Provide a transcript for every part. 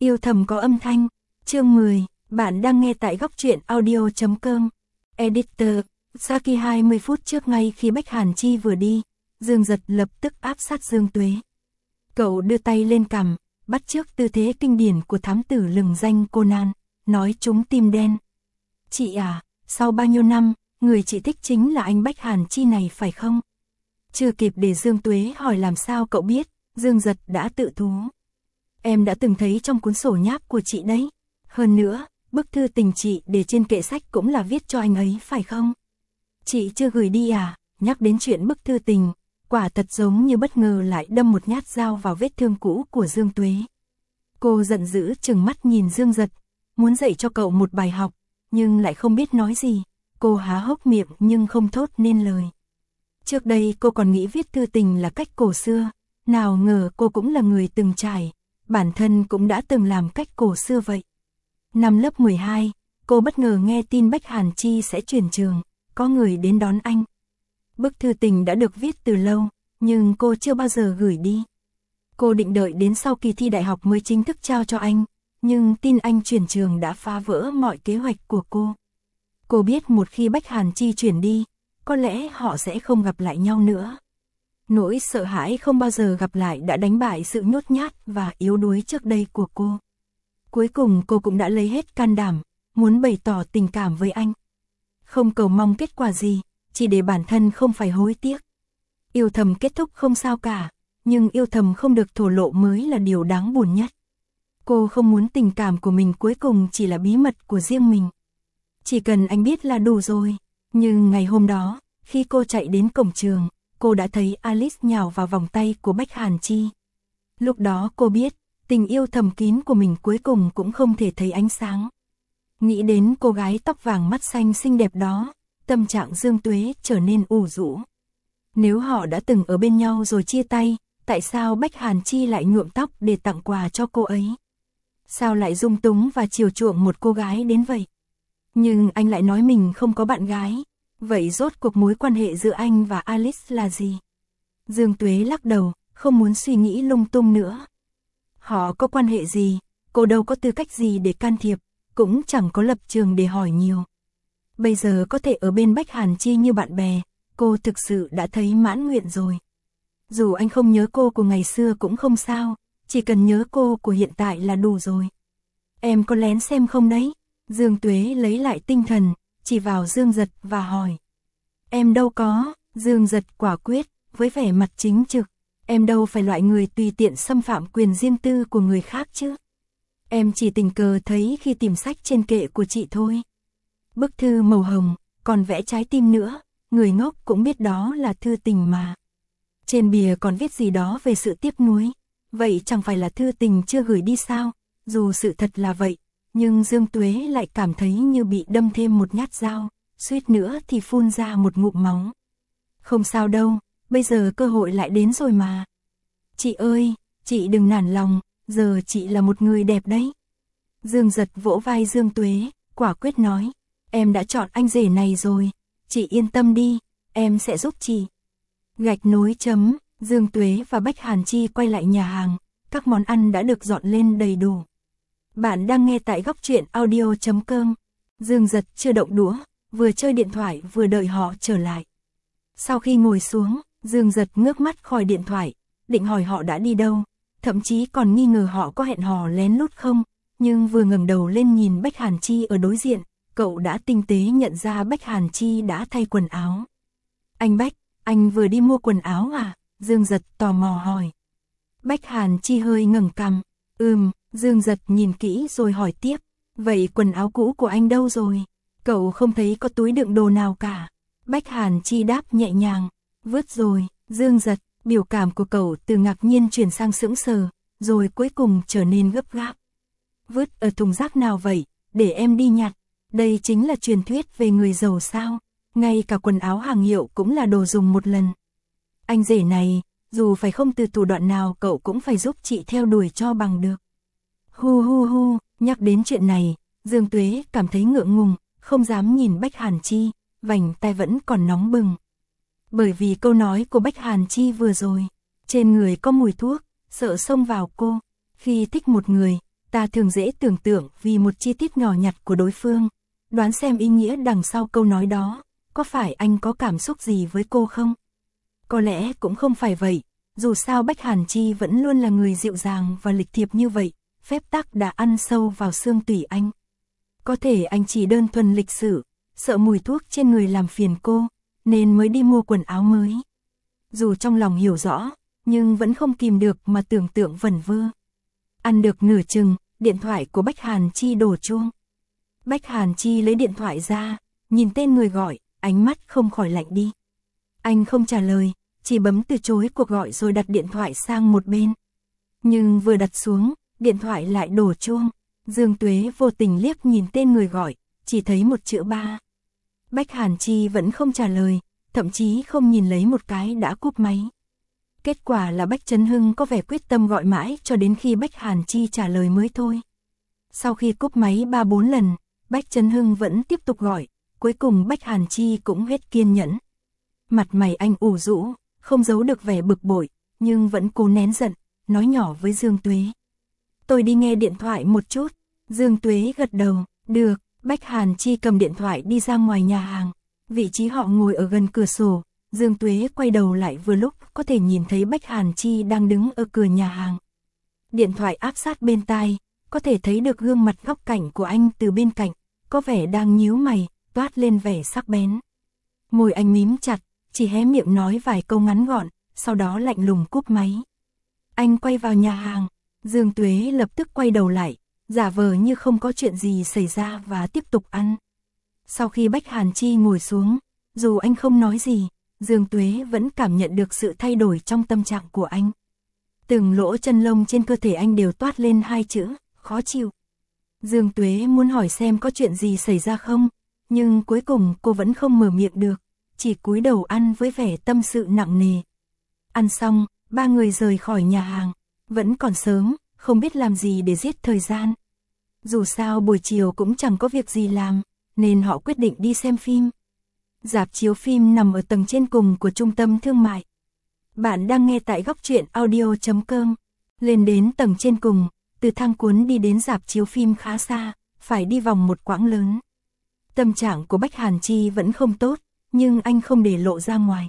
Yêu thầm có âm thanh, chương 10, bạn đang nghe tại góc truyện audio.com. Editor, Saki 20 phút trước ngay khi Bách Hàn Chi vừa đi, Dương Giật lập tức áp sát Dương Tuế. Cậu đưa tay lên cằm, bắt chước tư thế kinh điển của thám tử lừng danh Conan, nói trúng tim đen. Chị à, sau bao nhiêu năm, người chị thích chính là anh Bách Hàn Chi này phải không? Chưa kịp để Dương Tuế hỏi làm sao cậu biết, Dương Giật đã tự thú. Em đã từng thấy trong cuốn sổ nháp của chị đấy. Hơn nữa, bức thư tình chị để trên kệ sách cũng là viết cho anh ấy phải không? Chị chưa gửi đi à? Nhắc đến chuyện bức thư tình, quả thật giống như bất ngờ lại đâm một nhát dao vào vết thương cũ của Dương Tuế. Cô giận dữ trừng mắt nhìn Dương Giật, muốn dạy cho cậu một bài học, nhưng lại không biết nói gì. Cô há hốc miệng nhưng không thốt nên lời. Trước đây cô còn nghĩ viết thư tình là cách cổ xưa, nào ngờ cô cũng là người từng trải, bản thân cũng đã từng làm cách cổ xưa vậy. Năm lớp 12, cô bất ngờ nghe tin Bách Hàn Chi sẽ chuyển trường, có người đến đón anh. Bức thư tình đã được viết từ lâu, nhưng cô chưa bao giờ gửi đi. Cô định đợi đến sau kỳ thi đại học mới chính thức trao cho anh, nhưng tin anh chuyển trường đã phá vỡ mọi kế hoạch của cô. Cô biết một khi Bách Hàn Chi chuyển đi, có lẽ họ sẽ không gặp lại nhau nữa. Nỗi sợ hãi không bao giờ gặp lại đã đánh bại sự nhút nhát và yếu đuối trước đây của cô. Cuối cùng cô cũng đã lấy hết can đảm, muốn bày tỏ tình cảm với anh. Không cầu mong kết quả gì, chỉ để bản thân không phải hối tiếc. Yêu thầm kết thúc không sao cả, nhưng yêu thầm không được thổ lộ mới là điều đáng buồn nhất. Cô không muốn tình cảm của mình cuối cùng chỉ là bí mật của riêng mình. Chỉ cần anh biết là đủ rồi. Nhưng ngày hôm đó, khi cô chạy đến cổng trường, cô đã thấy Alice nhào vào vòng tay của Bách Hàn Chi. Lúc đó cô biết, tình yêu thầm kín của mình cuối cùng cũng không thể thấy ánh sáng. Nghĩ đến cô gái tóc vàng mắt xanh xinh đẹp đó, tâm trạng Dương Tuế trở nên ủ rũ. Nếu họ đã từng ở bên nhau rồi chia tay, tại sao Bách Hàn Chi lại nhuộm tóc để tặng quà cho cô ấy? Sao lại dung túng và chiều chuộng một cô gái đến vậy? Nhưng anh lại nói mình không có bạn gái. Vậy rốt cuộc mối quan hệ giữa anh và Alice là gì? Dương Tuế lắc đầu, không muốn suy nghĩ lung tung nữa. Họ có quan hệ gì, cô đâu có tư cách gì để can thiệp, cũng chẳng có lập trường để hỏi nhiều. Bây giờ có thể ở bên Bách Hàn Chi như bạn bè, cô thực sự đã thấy mãn nguyện rồi. Dù anh không nhớ cô của ngày xưa cũng không sao, chỉ cần nhớ cô của hiện tại là đủ rồi. Em có lén xem không đấy? Dương Tuế lấy lại tinh thần, chỉ vào Dương Giật và hỏi. Em đâu có, Dương Giật quả quyết, với vẻ mặt chính trực. Em đâu phải loại người tùy tiện xâm phạm quyền riêng tư của người khác chứ. Em chỉ tình cờ thấy khi tìm sách trên kệ của chị thôi. Bức thư màu hồng, còn vẽ trái tim nữa, người ngốc cũng biết đó là thư tình mà. Trên bìa còn viết gì đó về sự tiếc nuối. Vậy chẳng phải là thư tình chưa gửi đi sao? Dù sự thật là vậy, nhưng Dương Tuế lại cảm thấy như bị đâm thêm một nhát dao, suýt nữa thì phun ra một ngụm máu. Không sao đâu, bây giờ cơ hội lại đến rồi mà. Chị ơi, chị đừng nản lòng, giờ chị là một người đẹp đấy. Dương Giật vỗ vai Dương Tuế, quả quyết nói, em đã chọn anh rể này rồi, chị yên tâm đi, em sẽ giúp chị. Gạch nối chấm, Dương Tuế và Bách Hàn Chi quay lại nhà hàng, các món ăn đã được dọn lên đầy đủ. Bạn đang nghe tại góc truyện audio.com. Dương Giật chưa động đũa, vừa chơi điện thoại vừa đợi họ trở lại. Sau khi ngồi xuống, Dương Giật ngước mắt khỏi điện thoại, định hỏi họ đã đi đâu, thậm chí còn nghi ngờ họ có hẹn hò lén lút không, nhưng vừa ngẩng đầu lên nhìn Bách Hàn Chi ở đối diện, cậu đã tinh tế nhận ra Bách Hàn Chi đã thay quần áo. Anh Bách, anh vừa đi mua quần áo à? Dương Giật tò mò hỏi. Bách Hàn Chi hơi ngẩng cằm, Dương Giật nhìn kỹ rồi hỏi tiếp, vậy quần áo cũ của anh đâu rồi? Cậu không thấy có túi đựng đồ nào cả. Bách Hàn Chi đáp nhẹ nhàng, vứt rồi. Dương Giật, biểu cảm của cậu từ ngạc nhiên chuyển sang sững sờ, rồi cuối cùng trở nên gấp gáp. Vứt ở thùng rác nào vậy, để em đi nhặt. Đây chính là truyền thuyết về người giàu sao, ngay cả quần áo hàng hiệu cũng là đồ dùng một lần. Anh rể này, dù phải không từ thủ đoạn nào cậu cũng phải giúp chị theo đuổi cho bằng được. Hu, nhắc đến chuyện này, Dương Tuế cảm thấy ngượng ngùng, không dám nhìn Bách Hàn Chi, vành tai vẫn còn nóng bừng. Bởi vì câu nói của Bách Hàn Chi vừa rồi, trên người có mùi thuốc, sợ xông vào cô. Khi thích một người, Ta thường dễ tưởng tượng vì một chi tiết nhỏ nhặt của đối phương, đoán xem ý nghĩa đằng sau câu nói đó, có phải anh có cảm xúc gì với cô không? Có lẽ cũng không phải vậy, dù sao Bách Hàn Chi vẫn luôn là người dịu dàng và lịch thiệp như vậy, phép tắc đã ăn sâu vào xương tủy anh. Có thể anh chỉ đơn thuần lịch sự, sợ mùi thuốc trên người làm phiền cô, nên mới đi mua quần áo mới. Dù trong lòng hiểu rõ, nhưng vẫn không kìm được mà tưởng tượng vẩn vơ. Ăn được nửa chừng, điện thoại của Bách Hàn Chi đổ chuông. Bách Hàn Chi lấy điện thoại ra, nhìn tên người gọi, ánh mắt không khỏi lạnh đi. Anh không trả lời, chỉ bấm từ chối cuộc gọi rồi đặt điện thoại sang một bên. Nhưng vừa đặt xuống, điện thoại lại đổ chuông. Dương Tuế vô tình liếc nhìn tên người gọi, chỉ thấy một chữ 3. Bách Hàn Chi vẫn không trả lời, thậm chí không nhìn lấy một cái đã cúp máy. Kết quả là Bách Chấn Hưng có vẻ quyết tâm gọi mãi cho đến khi Bách Hàn Chi trả lời mới thôi. Sau khi cúp máy 3-4 lần, Bách Chấn Hưng vẫn tiếp tục gọi, cuối cùng Bách Hàn Chi cũng hết kiên nhẫn. Mặt mày anh ủ rũ, không giấu được vẻ bực bội, nhưng vẫn cố nén giận, nói nhỏ với Dương Tuế. Tôi đi nghe điện thoại một chút. Dương Tuế gật đầu, được. Bách Hàn Chi cầm điện thoại đi ra ngoài nhà hàng. Vị trí họ ngồi ở gần cửa sổ. Dương Tuế quay đầu lại vừa lúc có thể nhìn thấy Bách Hàn Chi đang đứng ở cửa nhà hàng. Điện thoại áp sát bên tai, có thể thấy được gương mặt góc cạnh của anh từ bên cạnh, có vẻ đang nhíu mày, toát lên vẻ sắc bén. Môi anh mím chặt, chỉ hé miệng nói vài câu ngắn gọn, sau đó lạnh lùng cúp máy. Anh quay vào nhà hàng, Dương Tuế lập tức quay đầu lại, giả vờ như không có chuyện gì xảy ra và tiếp tục ăn. Sau khi Bách Hàn Chi ngồi xuống, dù anh không nói gì, Dương Tuế vẫn cảm nhận được sự thay đổi trong tâm trạng của anh. Từng lỗ chân lông trên cơ thể anh đều toát lên hai chữ, khó chịu. Dương Tuế muốn hỏi xem có chuyện gì xảy ra không, nhưng cuối cùng cô vẫn không mở miệng được, chỉ cúi đầu ăn với vẻ tâm sự nặng nề. Ăn xong, ba người rời khỏi nhà hàng, vẫn còn sớm, không biết làm gì để giết thời gian. Dù sao buổi chiều cũng chẳng có việc gì làm, nên họ quyết định đi xem phim. Rạp chiếu phim nằm ở tầng trên cùng của trung tâm thương mại. Bạn đang nghe tại Góc Truyện Audio.com. Lên đến tầng trên cùng, từ thang cuốn đi đến rạp chiếu phim khá xa, phải đi vòng một quãng lớn. Tâm trạng của Bách Hàn Chi vẫn không tốt, nhưng anh không để lộ ra ngoài.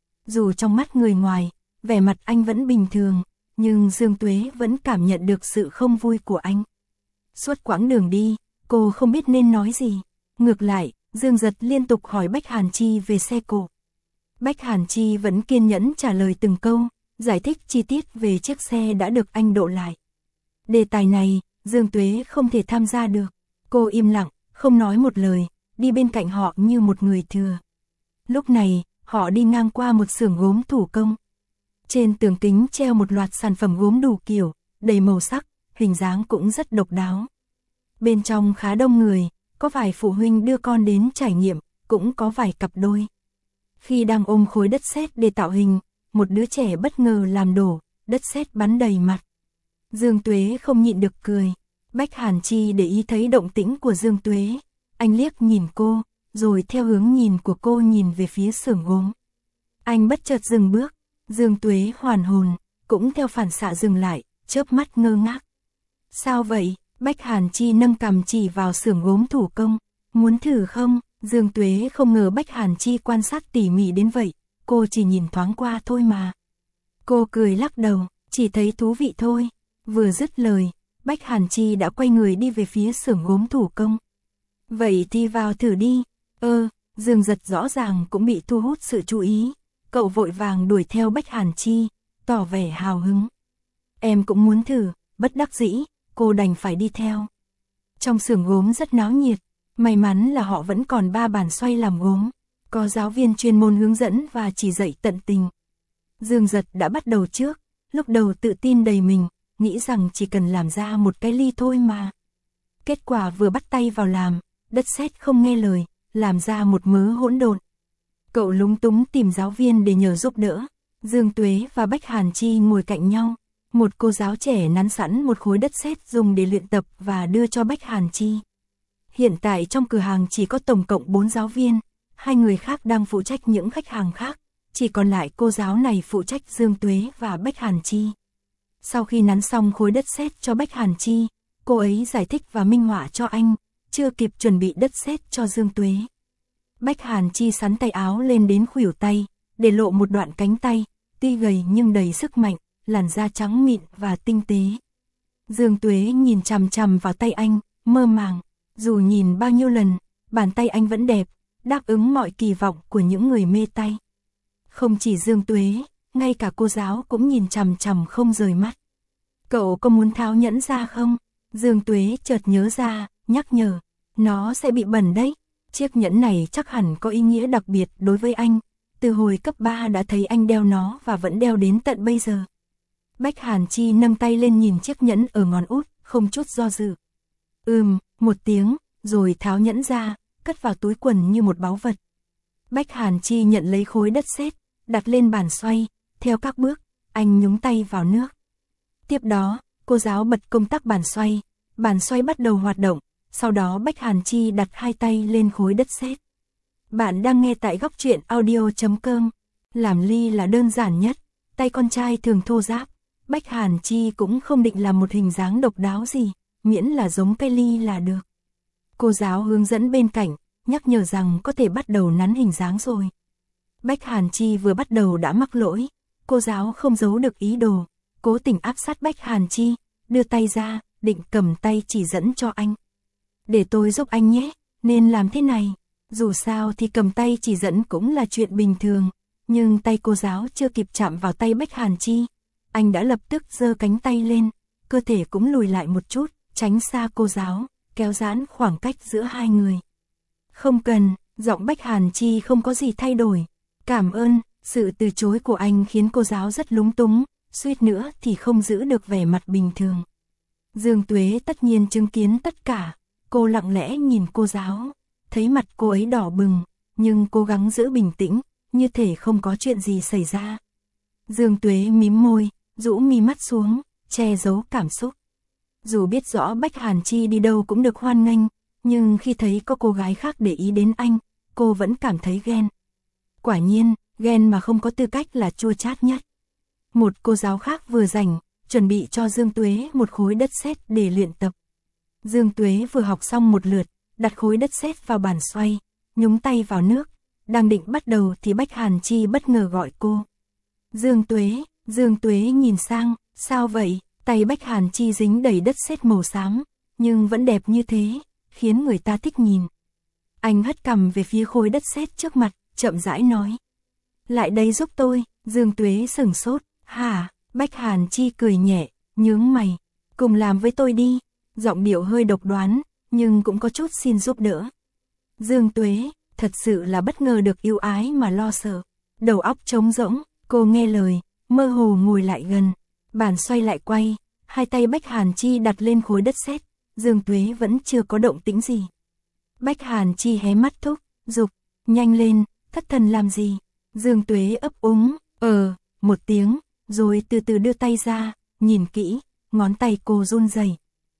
Dù trong mắt người ngoài, vẻ mặt anh vẫn bình thường, nhưng Dương Tuế vẫn cảm nhận được sự không vui của anh. Suốt quãng đường đi, cô không biết nên nói gì. Ngược lại, Dương Giật liên tục hỏi Bách Hàn Chi về xe cộ. Bách Hàn Chi vẫn kiên nhẫn trả lời từng câu, giải thích chi tiết về chiếc xe đã được anh độ lại. Đề tài này, Dương Tuế không thể tham gia được. Cô im lặng, không nói một lời, đi bên cạnh họ như một người thừa. Lúc này, họ đi ngang qua một xưởng gốm thủ công. Trên tường kính treo một loạt sản phẩm gốm đủ kiểu, đầy màu sắc, hình dáng cũng rất độc đáo. Bên trong khá đông người, có vài phụ huynh đưa con đến trải nghiệm, cũng có vài cặp đôi. Khi đang ôm khối đất sét để tạo hình, một đứa trẻ bất ngờ làm đổ, đất sét bắn đầy mặt. Dương Tuế không nhịn được cười. Bách Hàn Chi để ý thấy động tĩnh của Dương Tuế. Anh liếc nhìn cô, rồi theo hướng nhìn của cô nhìn về phía xưởng gốm. Anh bất chợt dừng bước, Dương Tuế hoàn hồn, cũng theo phản xạ dừng lại, chớp mắt ngơ ngác. Sao vậy? Bách Hàn Chi nâng cằm chỉ vào xưởng gốm thủ công. Muốn thử không? Dương Tuế không ngờ Bách Hàn Chi quan sát tỉ mỉ đến vậy, cô chỉ nhìn thoáng qua thôi mà. Cô cười lắc đầu, chỉ thấy thú vị thôi. Vừa dứt lời, Bách Hàn Chi đã quay người đi về phía xưởng gốm thủ công. Vậy thì vào thử đi. Dương Giật rõ ràng cũng bị thu hút sự chú ý. Cậu vội vàng đuổi theo Bách Hàn Chi, tỏ vẻ hào hứng. Em cũng muốn thử, bất đắc dĩ, cô đành phải đi theo. Trong xưởng gốm rất náo nhiệt, may mắn là họ vẫn còn 3 bàn xoay làm gốm, có giáo viên chuyên môn hướng dẫn và chỉ dạy tận tình. Dương Giật đã bắt đầu trước, lúc đầu tự tin đầy mình, nghĩ rằng chỉ cần làm ra một cái ly thôi mà. Kết quả vừa bắt tay vào làm, đất sét không nghe lời, làm ra một mớ hỗn độn. Cậu lúng túng tìm giáo viên để nhờ giúp đỡ. Dương Tuế và Bách Hàn Chi ngồi cạnh nhau. Một cô giáo trẻ nắn sẵn một khối đất sét dùng để luyện tập và đưa cho Bách Hàn Chi. Hiện tại trong cửa hàng chỉ có tổng cộng 4 giáo viên, 2 người khác đang phụ trách những khách hàng khác, chỉ còn lại cô giáo này phụ trách Dương Tuế và Bách Hàn Chi. Sau khi nắn xong khối đất sét cho Bách Hàn Chi, cô ấy giải thích và minh họa cho anh, chưa kịp chuẩn bị đất sét cho Dương Tuế. Bách Hàn Chi xắn tay áo lên đến khuỷu tay, để lộ một đoạn cánh tay, tuy gầy nhưng đầy sức mạnh, làn da trắng mịn và tinh tế. Dương Tuế nhìn chằm chằm vào tay anh, mơ màng, dù nhìn bao nhiêu lần, bàn tay anh vẫn đẹp, đáp ứng mọi kỳ vọng của những người mê tay. Không chỉ Dương Tuế, ngay cả cô giáo cũng nhìn chằm chằm không rời mắt. Cậu có muốn tháo nhẫn ra không? Dương Tuế chợt nhớ ra, nhắc nhở, nó sẽ bị bẩn đấy. Chiếc nhẫn này chắc hẳn có ý nghĩa đặc biệt đối với anh, từ hồi cấp 3 đã thấy anh đeo nó và vẫn đeo đến tận bây giờ. Bách Hàn Chi nâng tay lên nhìn chiếc nhẫn ở ngón út, không chút do dự. Một tiếng, rồi tháo nhẫn ra, cất vào túi quần như một báu vật. Bách Hàn Chi nhận lấy khối đất sét, đặt lên bàn xoay, theo các bước, anh nhúng tay vào nước. Tiếp đó, cô giáo bật công tắc bàn xoay bắt đầu hoạt động, sau đó Bách Hàn Chi đặt hai tay lên khối đất sét. Bạn đang nghe tại góc truyện audio.com. Làm ly là đơn giản nhất, tay con trai thường thô ráp, Bách Hàn Chi cũng không định làm một hình dáng độc đáo gì, miễn là giống cây ly là được. Cô giáo hướng dẫn bên cạnh, nhắc nhở rằng có thể bắt đầu nắn hình dáng rồi. Bách Hàn Chi vừa bắt đầu đã mắc lỗi, cô giáo không giấu được ý đồ, cố tình áp sát Bách Hàn Chi, đưa tay ra, định cầm tay chỉ dẫn cho anh. Để tôi giúp anh nhé, nên làm thế này. Dù sao thì cầm tay chỉ dẫn cũng là chuyện bình thường, nhưng tay cô giáo chưa kịp chạm vào tay Bách Hàn Chi, anh đã lập tức giơ cánh tay lên, cơ thể cũng lùi lại một chút, tránh xa cô giáo, kéo giãn khoảng cách giữa hai người. Không cần, giọng Bách Hàn Chi không có gì thay đổi. Cảm ơn, sự từ chối của anh khiến cô giáo rất lúng túng, suýt nữa thì không giữ được vẻ mặt bình thường. Dương Tuế tất nhiên chứng kiến tất cả, cô lặng lẽ nhìn cô giáo, thấy mặt cô ấy đỏ bừng, nhưng cố gắng giữ bình tĩnh, như thể không có chuyện gì xảy ra. Dương Tuế mím môi, rũ mi mắt xuống, che giấu cảm xúc. Dù biết rõ Bách Hàn Chi đi đâu cũng được hoan nghênh, nhưng khi thấy có cô gái khác để ý đến anh, cô vẫn cảm thấy ghen. Quả nhiên, ghen mà không có tư cách là chua chát nhất. Một cô giáo khác vừa rảnh, chuẩn bị cho Dương Tuế một khối đất sét để luyện tập. Dương Tuế vừa học xong một lượt, đặt khối đất sét vào bàn xoay, nhúng tay vào nước, đang định bắt đầu thì Bách Hàn Chi bất ngờ gọi cô. Dương Tuế nhìn sang, sao vậy? Tay Bách Hàn Chi dính đầy đất sét màu xám, nhưng vẫn đẹp như thế, khiến người ta thích nhìn. Anh hất cằm về phía khối đất sét trước mặt, chậm rãi nói. Lại đây giúp tôi. Dương Tuế sửng sốt. Hả? Bách Hàn Chi cười nhẹ, nhướng mày. Cùng làm với tôi đi. Giọng điệu hơi độc đoán, nhưng cũng có chút xin giúp đỡ. Dương Tuế, thật sự là bất ngờ được yêu ái mà lo sợ. Đầu óc trống rỗng, cô nghe lời, mơ hồ ngồi lại gần. Bàn xoay lại quay, hai tay Bách Hàn Chi đặt lên khối đất sét. Dương Tuế vẫn chưa có động tĩnh gì. Bách Hàn Chi hé mắt thúc, giục, nhanh lên, thất thần làm gì? Dương Tuế ấp úng, một tiếng, rồi từ từ đưa tay ra, nhìn kỹ, ngón tay cô run rẩy.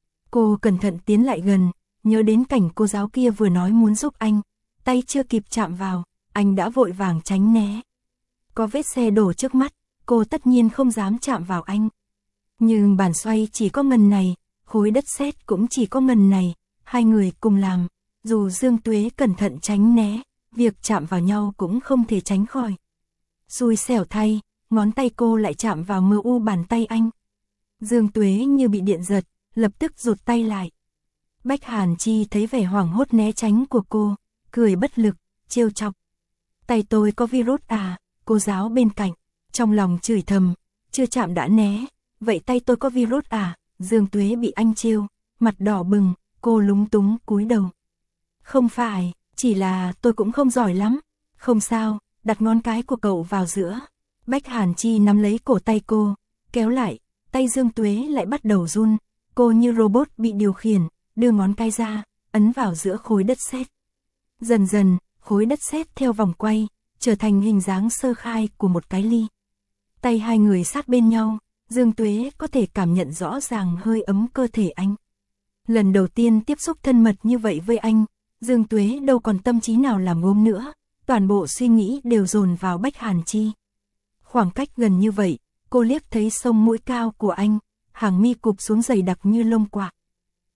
Cô cẩn thận tiến lại gần, nhớ đến cảnh cô giáo kia vừa nói muốn giúp anh, tay chưa kịp chạm vào, anh đã vội vàng tránh né. Có vết xe đổ trước mắt, cô tất nhiên không dám chạm vào anh. Nhưng bàn xoay chỉ có ngần này, khối đất sét cũng chỉ có ngần này, hai người cùng làm, dù Dương Tuế cẩn thận tránh né, việc chạm vào nhau cũng không thể tránh khỏi. Xui xẻo thay, ngón tay cô lại chạm vào mờ u bàn tay anh. Dương Tuế như bị điện giật, lập tức rụt tay lại. Bách Hàn Chi thấy vẻ hoảng hốt né tránh của cô, cười bất lực, trêu chọc. Tay tôi có virus à? Cô giáo bên cạnh, trong lòng chửi thầm, chưa chạm đã né, vậy tay tôi có virus à? Dương Tuế bị anh trêu, mặt đỏ bừng, cô lúng túng cúi đầu. Không phải, chỉ là tôi cũng không giỏi lắm. Không sao, đặt ngón cái của cậu vào giữa. Bách Hàn Chi nắm lấy cổ tay cô, kéo lại, tay Dương Tuế lại bắt đầu run. Cô như robot bị điều khiển, đưa ngón cái ra, ấn vào giữa khối đất sét. Dần dần, khối đất sét theo vòng quay, trở thành hình dáng sơ khai của một cái ly. Tay hai người sát bên nhau, Dương Tuế có thể cảm nhận rõ ràng hơi ấm cơ thể anh. Lần đầu tiên tiếp xúc thân mật như vậy với anh, Dương Tuế đâu còn tâm trí nào làm gốm nữa, toàn bộ suy nghĩ đều dồn vào Bách Hàn Chi. Khoảng cách gần như vậy, cô liếc thấy sống mũi cao của anh, hàng mi cụp xuống dày đặc như lông quạ.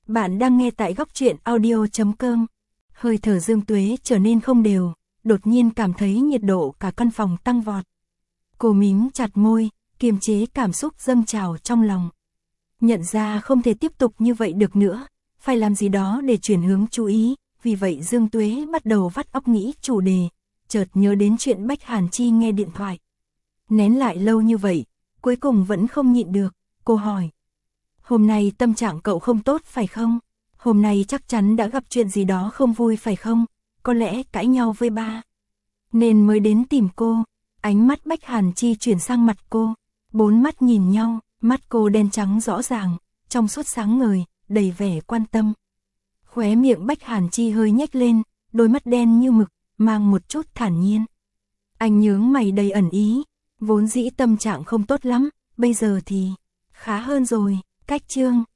Bạn đang nghe tại góc truyện audio.com. Hơi thở Dương Tuế trở nên không đều, đột nhiên cảm thấy nhiệt độ cả căn phòng tăng vọt. Cô mím chặt môi, kiềm chế cảm xúc dâng trào trong lòng. Nhận ra không thể tiếp tục như vậy được nữa, phải làm gì đó để chuyển hướng chú ý, vì vậy Dương Tuế bắt đầu vắt óc nghĩ chủ đề, chợt nhớ đến chuyện Bách Hàn Chi nghe điện thoại. Nén lại lâu như vậy, cuối cùng vẫn không nhịn được, cô hỏi. Hôm nay tâm trạng cậu không tốt phải không? Hôm nay chắc chắn đã gặp chuyện gì đó không vui phải không? Có lẽ cãi nhau với ba, nên mới đến tìm cô. Ánh mắt Bách Hàn Chi chuyển sang mặt cô, bốn mắt nhìn nhau, mắt cô đen trắng rõ ràng, trong suốt sáng ngời, đầy vẻ quan tâm. Khóe miệng Bách Hàn Chi hơi nhếch lên, đôi mắt đen như mực, mang một chút thản nhiên. Anh nhướng mày đầy ẩn ý, vốn dĩ tâm trạng không tốt lắm, bây giờ thì khá hơn rồi. Cách chương